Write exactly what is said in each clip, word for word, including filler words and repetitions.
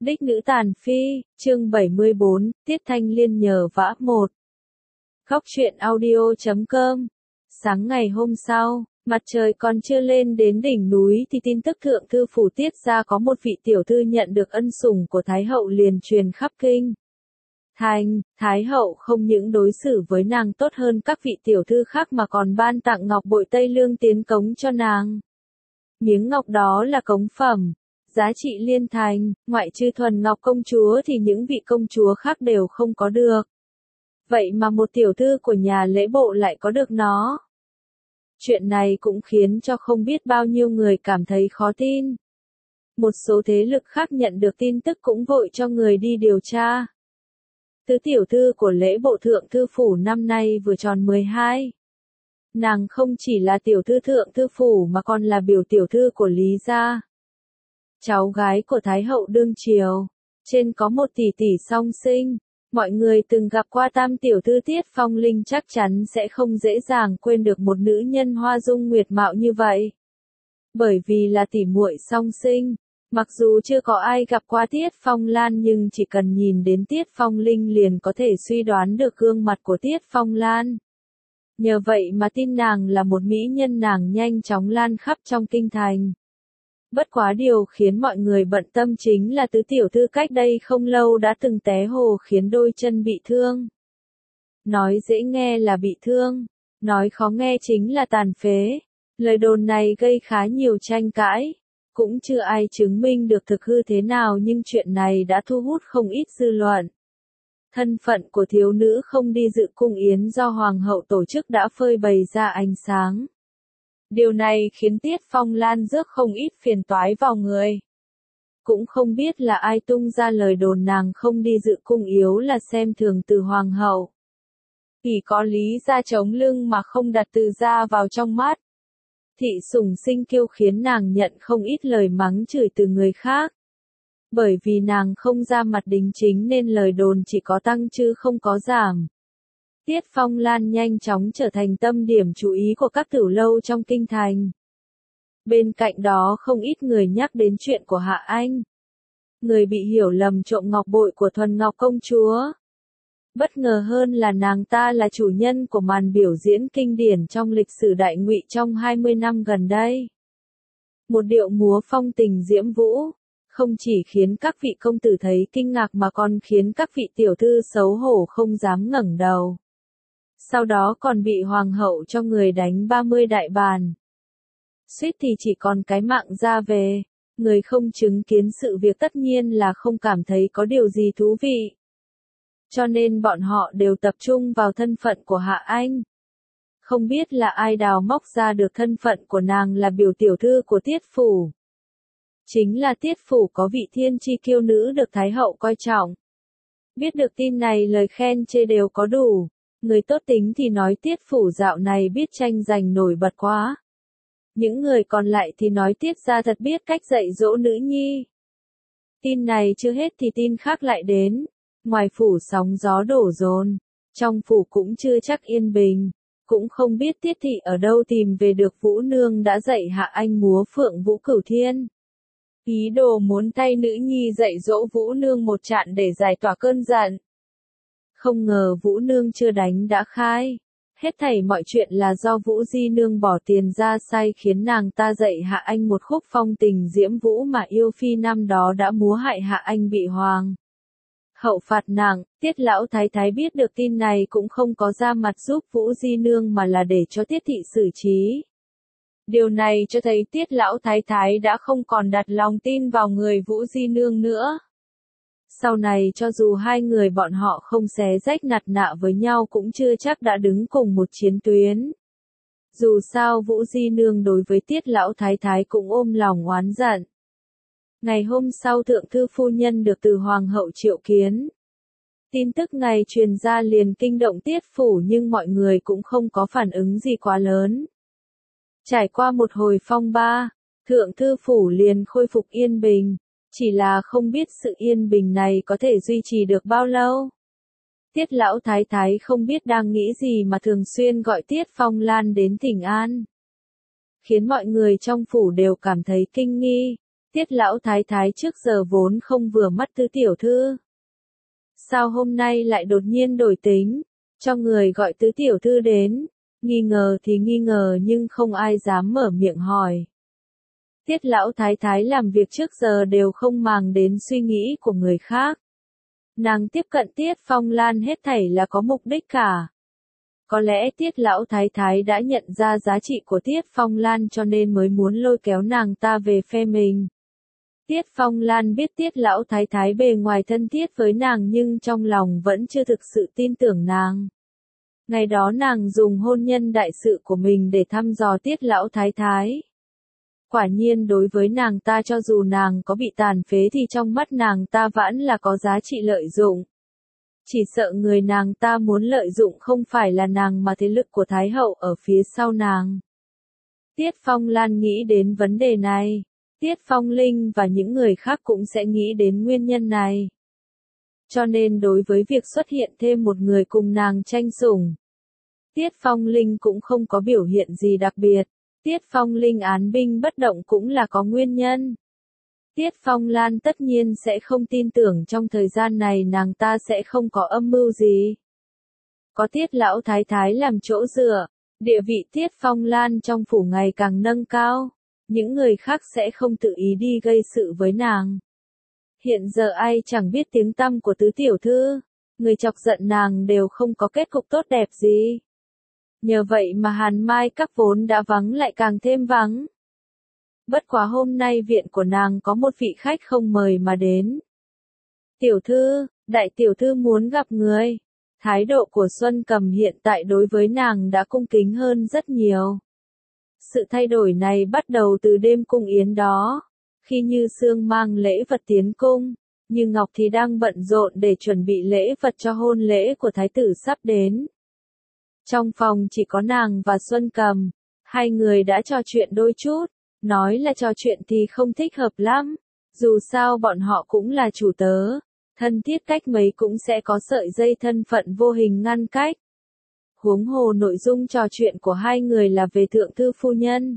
Đích nữ tàn phi, chương bảy mươi bốn, Tiết Thanh Liên nhờ vả một. Góc truyện audio chấm com. Sáng ngày hôm sau, mặt trời còn chưa lên đến đỉnh núi thì tin tức thượng thư phủ Tiết gia có một vị tiểu thư nhận được ân sủng của Thái hậu liền truyền khắp kinh. Thành, Thái hậu không những đối xử với nàng tốt hơn các vị tiểu thư khác mà còn ban tặng ngọc bội Tây Lương tiến cống cho nàng. Miếng ngọc đó là cống phẩm, giá trị liên thành, ngoại trừ Thuần Ngọc công chúa thì những vị công chúa khác đều không có được. Vậy mà một tiểu thư của nhà lễ bộ lại có được nó. Chuyện này cũng khiến cho không biết bao nhiêu người cảm thấy khó tin. Một số thế lực khác nhận được tin tức cũng vội cho người đi điều tra. Tứ tiểu thư của lễ bộ thượng thư phủ năm nay vừa tròn mười hai. Nàng không chỉ là tiểu thư thượng thư phủ mà còn là biểu tiểu thư của Lý gia. Cháu gái của Thái hậu đương triều, trên có một tỷ tỷ song sinh, mọi người từng gặp qua tam tiểu thư Tiết Phong Linh chắc chắn sẽ không dễ dàng quên được một nữ nhân hoa dung nguyệt mạo như vậy. Bởi vì là tỷ muội song sinh, mặc dù chưa có ai gặp qua Tiết Phong Lan nhưng chỉ cần nhìn đến Tiết Phong Linh liền có thể suy đoán được gương mặt của Tiết Phong Lan. Nhờ vậy mà tin nàng là một mỹ nhân nàng nhanh chóng lan khắp trong kinh thành. Bất quá điều khiến mọi người bận tâm chính là tứ tiểu thư cách đây không lâu đã từng té hồ khiến đôi chân bị thương. Nói dễ nghe là bị thương, nói khó nghe chính là tàn phế. Lời đồn này gây khá nhiều tranh cãi, cũng chưa ai chứng minh được thực hư thế nào nhưng chuyện này đã thu hút không ít dư luận. Thân phận của thiếu nữ không đi dự cung yến do Hoàng hậu tổ chức đã phơi bày ra ánh sáng. Điều này khiến Tiết Phong Lan rước không ít phiền toái vào người. Cũng không biết là ai tung ra lời đồn nàng không đi dự cung yếu là xem thường từ Hoàng hậu. Chỉ có Lý gia chống lưng mà không đặt từ gia vào trong mắt. Thị sủng sinh kiêu khiến nàng nhận không ít lời mắng chửi từ người khác. Bởi vì nàng không ra mặt đính chính nên lời đồn chỉ có tăng chứ không có giảm. Tiết Phong Lan nhanh chóng trở thành tâm điểm chú ý của các tiểu lâu trong kinh thành. Bên cạnh đó không ít người nhắc đến chuyện của Hạ Anh. Người bị hiểu lầm trộm ngọc bội của Thuần Ngọc công chúa. Bất ngờ hơn là nàng ta là chủ nhân của màn biểu diễn kinh điển trong lịch sử Đại Ngụy trong hai mươi năm gần đây. Một điệu múa phong tình diễm vũ, không chỉ khiến các vị công tử thấy kinh ngạc mà còn khiến các vị tiểu thư xấu hổ không dám ngẩng đầu. Sau đó còn bị hoàng hậu cho người đánh ba mươi đại bàn. Suýt thì chỉ còn cái mạng ra về, người không chứng kiến sự việc tất nhiên là không cảm thấy có điều gì thú vị. Cho nên bọn họ đều tập trung vào thân phận của Hạ Anh. Không biết là ai đào móc ra được thân phận của nàng là biểu tiểu thư của Tiết phủ. Chính là Tiết phủ có vị thiên chi kiêu nữ được Thái hậu coi trọng. Biết được tin này lời khen chê đều có đủ. Người tốt tính thì nói Tiết phủ dạo này biết tranh giành nổi bật quá. Những người còn lại thì nói Tiết gia thật biết cách dạy dỗ nữ nhi. Tin này chưa hết thì tin khác lại đến. Ngoài phủ sóng gió đổ dồn, trong phủ cũng chưa chắc yên bình. Cũng không biết Tiết thị ở đâu tìm về được Vũ Nương đã dạy Hạ Anh múa Phượng Vũ Cửu Thiên. Ý đồ muốn thay nữ nhi dạy dỗ Vũ Nương một trận để giải tỏa cơn giận. Không ngờ Vũ Nương chưa đánh đã khai. Hết thảy mọi chuyện là do Vũ Di Nương bỏ tiền ra sai khiến nàng ta dạy Hạ Anh một khúc phong tình diễm vũ mà yêu phi năm đó đã múa hại Hạ Anh bị hoàng hậu phạt nặng. Tiết lão thái thái biết được tin này cũng không có ra mặt giúp Vũ Di Nương mà là để cho Tiết thị xử trí. Điều này cho thấy Tiết lão thái thái đã không còn đặt lòng tin vào người Vũ Di Nương nữa. Sau này cho dù hai người bọn họ không xé rách nạt nạ với nhau cũng chưa chắc đã đứng cùng một chiến tuyến. Dù sao Vũ Di Nương đối với Tiết lão thái thái cũng ôm lòng oán giận. Ngày hôm sau thượng thư phu nhân được từ Hoàng hậu triệu kiến. Tin tức này truyền ra liền kinh động Tiết phủ nhưng mọi người cũng không có phản ứng gì quá lớn. Trải qua một hồi phong ba, thượng thư phủ liền khôi phục yên bình. Chỉ là không biết sự yên bình này có thể duy trì được bao lâu. Tiết lão thái thái không biết đang nghĩ gì mà thường xuyên gọi Tiết Phong Lan đến thỉnh an. Khiến mọi người trong phủ đều cảm thấy kinh nghi. Tiết lão thái thái trước giờ vốn không vừa mắt tứ tiểu thư. Sao hôm nay lại đột nhiên đổi tính, cho người gọi tứ tiểu thư đến, nghi ngờ thì nghi ngờ nhưng không ai dám mở miệng hỏi. Tiết lão thái thái làm việc trước giờ đều không màng đến suy nghĩ của người khác. Nàng tiếp cận Tiết Phong Lan hết thảy là có mục đích cả. Có lẽ Tiết lão thái thái đã nhận ra giá trị của Tiết Phong Lan cho nên mới muốn lôi kéo nàng ta về phe mình. Tiết Phong Lan biết Tiết lão thái thái bề ngoài thân thiết với nàng nhưng trong lòng vẫn chưa thực sự tin tưởng nàng. Ngày đó nàng dùng hôn nhân đại sự của mình để thăm dò Tiết lão thái thái. Quả nhiên đối với nàng ta cho dù nàng có bị tàn phế thì trong mắt nàng ta vẫn là có giá trị lợi dụng. Chỉ sợ người nàng ta muốn lợi dụng không phải là nàng mà thế lực của Thái hậu ở phía sau nàng. Tiết Phong Lan nghĩ đến vấn đề này. Tiết Phong Linh và những người khác cũng sẽ nghĩ đến nguyên nhân này. Cho nên đối với việc xuất hiện thêm một người cùng nàng tranh sủng, Tiết Phong Linh cũng không có biểu hiện gì đặc biệt. Tiết Phong Linh án binh bất động cũng là có nguyên nhân. Tiết Phong Lan tất nhiên sẽ không tin tưởng trong thời gian này nàng ta sẽ không có âm mưu gì. Có Tiết lão thái thái làm chỗ dựa, địa vị Tiết Phong Lan trong phủ ngày càng nâng cao. Những người khác sẽ không tự ý đi gây sự với nàng. Hiện giờ ai chẳng biết tiếng tăm của tứ tiểu thư, người chọc giận nàng đều không có kết cục tốt đẹp gì. Nhờ vậy mà Hàn Mai các vốn đã vắng lại càng thêm vắng. Bất quá hôm nay viện của nàng có một vị khách không mời mà đến. Tiểu thư, đại tiểu thư muốn gặp người. Thái độ của Xuân Cầm hiện tại đối với nàng đã cung kính hơn rất nhiều. Sự thay đổi này bắt đầu từ đêm cung yến đó, khi Như Sương mang lễ vật tiến cung, Như Ngọc thì đang bận rộn để chuẩn bị lễ vật cho hôn lễ của thái tử sắp đến. Trong phòng chỉ có nàng và Xuân Cầm, hai người đã trò chuyện đôi chút, nói là trò chuyện thì không thích hợp lắm, dù sao bọn họ cũng là chủ tớ, thân thiết cách mấy cũng sẽ có sợi dây thân phận vô hình ngăn cách. Huống hồ nội dung trò chuyện của hai người là về thượng thư phu nhân.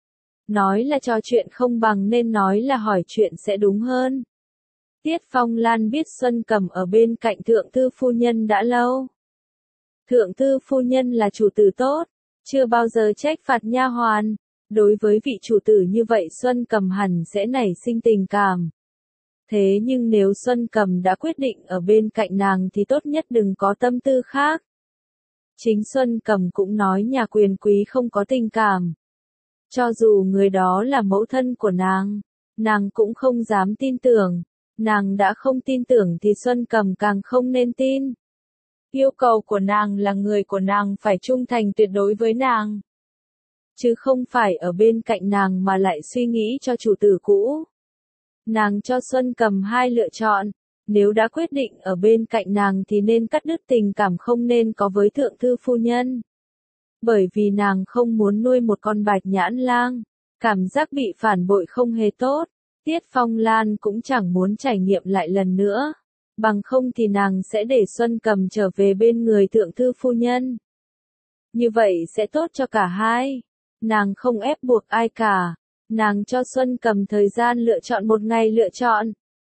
Nói là trò chuyện không bằng nên nói là hỏi chuyện sẽ đúng hơn. Tiết Phong Lan biết Xuân Cầm ở bên cạnh thượng thư phu nhân đã lâu. Thượng thư phu nhân là chủ tử tốt, chưa bao giờ trách phạt nha hoàn. Đối với vị chủ tử như vậy Xuân Cầm hẳn sẽ nảy sinh tình cảm. Thế nhưng nếu Xuân Cầm đã quyết định ở bên cạnh nàng thì tốt nhất đừng có tâm tư khác. Chính Xuân Cầm cũng nói nhà quyền quý không có tình cảm. Cho dù người đó là mẫu thân của nàng, nàng cũng không dám tin tưởng. Nàng đã không tin tưởng thì Xuân Cầm càng không nên tin. Yêu cầu của nàng là người của nàng phải trung thành tuyệt đối với nàng. Chứ không phải ở bên cạnh nàng mà lại suy nghĩ cho chủ tử cũ. Nàng cho Xuân Cầm hai lựa chọn. Nếu đã quyết định ở bên cạnh nàng thì nên cắt đứt tình cảm không nên có với thượng thư phu nhân. Bởi vì nàng không muốn nuôi một con bạch nhãn lang. Cảm giác bị phản bội không hề tốt. Tiết Phong Lan cũng chẳng muốn trải nghiệm lại lần nữa. Bằng không thì nàng sẽ để Xuân Cầm trở về bên người thượng thư phu nhân. Như vậy sẽ tốt cho cả hai. Nàng không ép buộc ai cả. Nàng cho Xuân Cầm thời gian lựa chọn một ngày lựa chọn.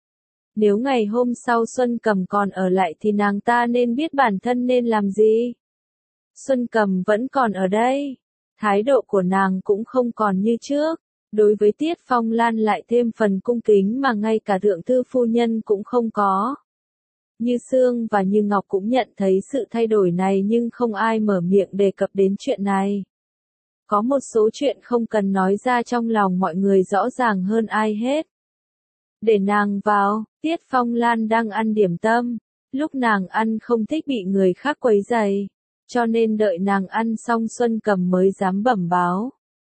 Nếu ngày hôm sau Xuân Cầm còn ở lại thì nàng ta nên biết bản thân nên làm gì. Xuân Cầm vẫn còn ở đây. Thái độ của nàng cũng không còn như trước. Đối với Tiết Phong Lan lại thêm phần cung kính mà ngay cả thượng thư phu nhân cũng không có. Như Sương và Như Ngọc cũng nhận thấy sự thay đổi này nhưng không ai mở miệng đề cập đến chuyện này. Có một số chuyện không cần nói ra trong lòng mọi người rõ ràng hơn ai hết. Để nàng vào, Tiết Phong Lan đang ăn điểm tâm. Lúc nàng ăn không thích bị người khác quấy rầy. Cho nên đợi nàng ăn xong Xuân Cầm mới dám bẩm báo.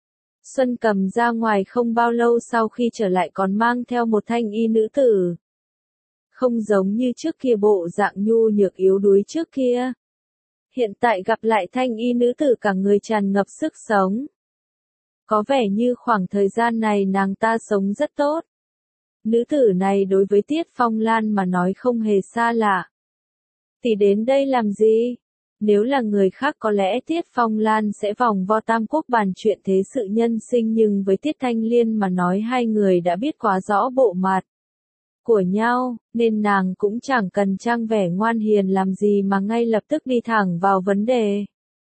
Xuân Cầm ra ngoài không bao lâu sau khi trở lại còn mang theo một thanh y nữ tử. Không giống như trước kia bộ dạng nhu nhược yếu đuối trước kia. Hiện tại gặp lại thanh y nữ tử cả người tràn ngập sức sống. Có vẻ như khoảng thời gian này nàng ta sống rất tốt. Nữ tử này đối với Tiết Phong Lan mà nói không hề xa lạ. Tỷ đến đây làm gì? Nếu là người khác có lẽ Tiết Phong Lan sẽ vòng vo tam quốc bàn chuyện thế sự nhân sinh, nhưng với Tiết Thanh Liên mà nói hai người đã biết quá rõ bộ mặt của nhau, nên nàng cũng chẳng cần trang vẻ ngoan hiền làm gì mà ngay lập tức đi thẳng vào vấn đề.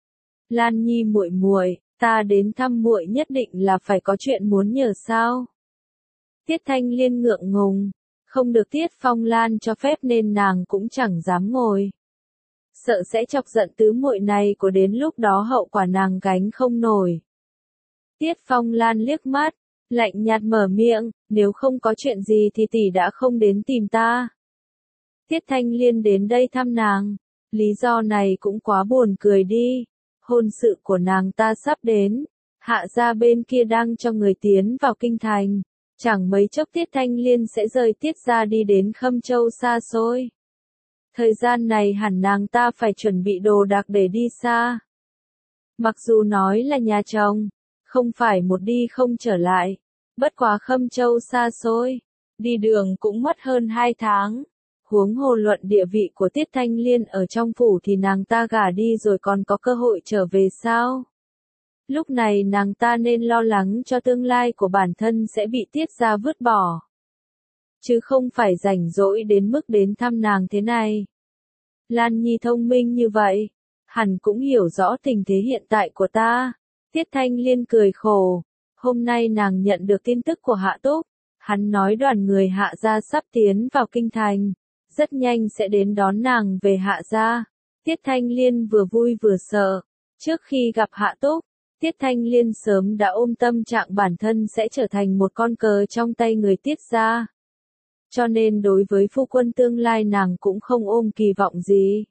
Lan Nhi muội muội, ta đến thăm muội nhất định là phải có chuyện muốn nhờ sao? Tiết Thanh Liên ngượng ngùng, không được Tiết Phong Lan cho phép nên nàng cũng chẳng dám ngồi. Sợ sẽ chọc giận tứ muội này của đến lúc đó hậu quả nàng gánh không nổi. Tiết Phong Lan liếc mắt, lạnh nhạt mở miệng, nếu không có chuyện gì thì tỷ đã không đến tìm ta. Tiết Thanh Liên đến đây thăm nàng, lý do này cũng quá buồn cười đi. Hôn sự của nàng ta sắp đến, Hạ gia bên kia đang cho người tiến vào kinh thành, chẳng mấy chốc Tiết Thanh Liên sẽ rời Tiết gia đi đến Khâm Châu xa xôi. Thời gian này hẳn nàng ta phải chuẩn bị đồ đạc để đi xa. Mặc dù nói là nhà chồng, không phải một đi không trở lại, bất quá Khâm Châu xa xôi, đi đường cũng mất hơn hai tháng. Huống hồ luận địa vị của Tiết Thanh Liên ở trong phủ thì nàng ta gả đi rồi còn có cơ hội trở về sao? Lúc này nàng ta nên lo lắng cho tương lai của bản thân sẽ bị Tiết gia vứt bỏ, chứ không phải rảnh rỗi đến mức đến thăm nàng thế này. Lan Nhi thông minh như vậy, hẳn cũng hiểu rõ tình thế hiện tại của ta. Tiết Thanh Liên cười khổ, hôm nay nàng nhận được tin tức của Hạ Túc, hắn nói đoàn người Hạ gia sắp tiến vào kinh thành, rất nhanh sẽ đến đón nàng về Hạ gia. Tiết Thanh Liên vừa vui vừa sợ, trước khi gặp Hạ Túc, Tiết Thanh Liên sớm đã ôm tâm trạng bản thân sẽ trở thành một con cờ trong tay người Tiết gia. Cho nên đối với phu quân tương lai nàng cũng không ôm kỳ vọng gì.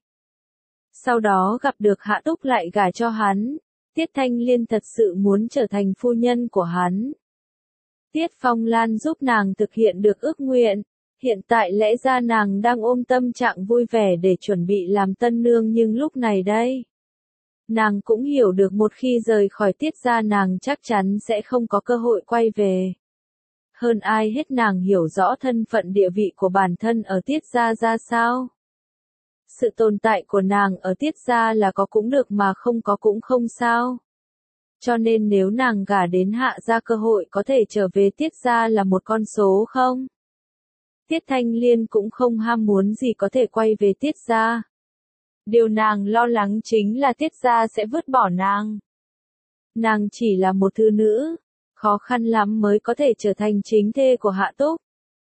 Sau đó gặp được Hạ Túc lại gả cho hắn, Tiết Thanh Liên thật sự muốn trở thành phu nhân của hắn. Tiết Phong Lan giúp nàng thực hiện được ước nguyện, hiện tại lẽ ra nàng đang ôm tâm trạng vui vẻ để chuẩn bị làm tân nương, nhưng lúc này đây, nàng cũng hiểu được một khi rời khỏi Tiết gia nàng chắc chắn sẽ không có cơ hội quay về. Hơn ai hết nàng hiểu rõ thân phận địa vị của bản thân ở Tiết gia ra sao. Sự tồn tại của nàng ở Tiết gia là có cũng được mà không có cũng không sao. Cho nên nếu nàng gả đến Hạ gia cơ hội có thể trở về Tiết gia là một con số không. Tiết Thanh Liên cũng không ham muốn gì có thể quay về Tiết gia. Điều nàng lo lắng chính là Tiết gia sẽ vứt bỏ nàng. Nàng chỉ là một thư nữ, khó khăn lắm mới có thể trở thành chính thê của Hạ Túc.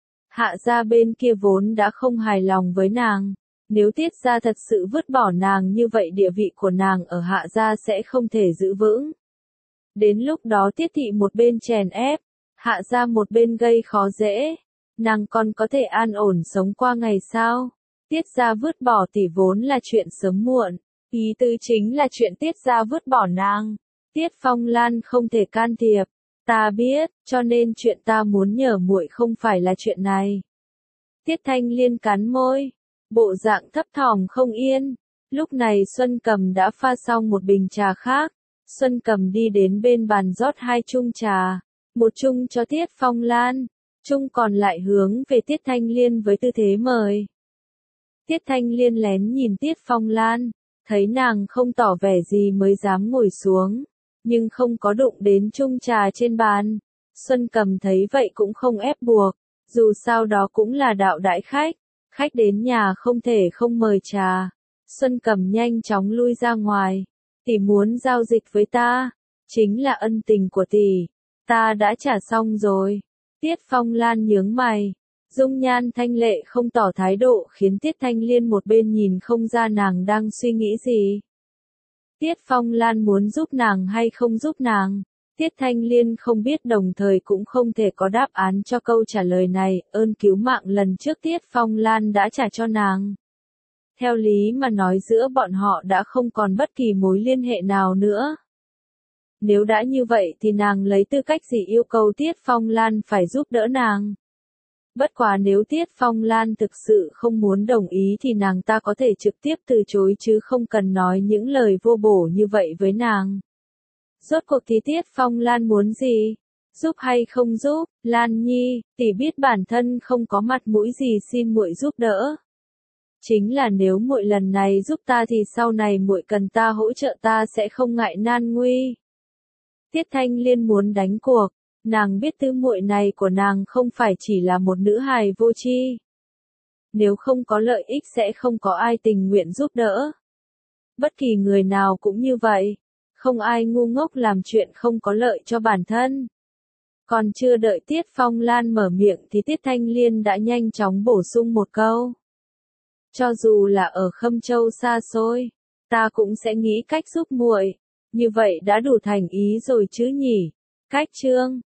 Hạ gia bên kia vốn đã không hài lòng với nàng, nếu Tiết gia thật sự vứt bỏ nàng như vậy địa vị của nàng ở Hạ gia sẽ không thể giữ vững. Đến lúc đó Tiết thị một bên chèn ép, Hạ gia một bên gây khó dễ, nàng còn có thể an ổn sống qua ngày sao? Tiết gia vứt bỏ tỷ vốn là chuyện sớm muộn, ý tứ chính là chuyện Tiết gia vứt bỏ nàng. Tiết Phong Lan không thể can thiệp, ta biết, cho nên chuyện ta muốn nhờ muội không phải là chuyện này. Tiết Thanh Liên cắn môi, bộ dạng thấp thỏm không yên. Lúc này Xuân Cầm đã pha xong một bình trà khác, Xuân Cầm đi đến bên bàn rót hai chung trà, một chung cho Tiết Phong Lan, chung còn lại hướng về Tiết Thanh Liên với tư thế mời. Tiết Thanh Liên lén nhìn Tiết Phong Lan, thấy nàng không tỏ vẻ gì mới dám ngồi xuống, nhưng không có đụng đến chung trà trên bàn. Xuân Cầm thấy vậy cũng không ép buộc, dù sao đó cũng là đạo đãi khách, khách đến nhà không thể không mời trà. Xuân Cầm nhanh chóng lui ra ngoài, tỷ muốn giao dịch với ta, chính là ân tình của tỷ, ta đã trả xong rồi. Tiết Phong Lan nhướng mày, dung nhan thanh lệ không tỏ thái độ khiến Tiết Thanh Liên một bên nhìn không ra nàng đang suy nghĩ gì. Tiết Phong Lan muốn giúp nàng hay không giúp nàng? Tiết Thanh Liên không biết, đồng thời cũng không thể có đáp án cho câu trả lời này. Ơn cứu mạng lần trước Tiết Phong Lan đã trả cho nàng. Theo lý mà nói giữa bọn họ đã không còn bất kỳ mối liên hệ nào nữa. Nếu đã như vậy thì nàng lấy tư cách gì yêu cầu Tiết Phong Lan phải giúp đỡ nàng? Bất quá nếu Tiết Phong Lan thực sự không muốn đồng ý thì nàng ta có thể trực tiếp từ chối chứ không cần nói những lời vô bổ như vậy với nàng. Rốt cuộc thì Tiết Phong Lan muốn gì? Giúp hay không giúp? Lan Nhi, tỷ biết bản thân không có mặt mũi gì xin muội giúp đỡ. Chính là nếu muội lần này giúp ta thì sau này muội cần ta hỗ trợ ta sẽ không ngại nan nguy. Tiết Thanh Liên muốn đánh cuộc, nàng biết tứ muội này của nàng không phải chỉ là một nữ hài vô tri. Nếu không có lợi ích sẽ không có ai tình nguyện giúp đỡ. Bất kỳ người nào cũng như vậy, không ai ngu ngốc làm chuyện không có lợi cho bản thân. Còn chưa đợi Tiết Phong Lan mở miệng thì Tiết Thanh Liên đã nhanh chóng bổ sung một câu. Cho dù là ở Khâm Châu xa xôi, ta cũng sẽ nghĩ cách giúp muội, như vậy đã đủ thành ý rồi chứ nhỉ. Cách chương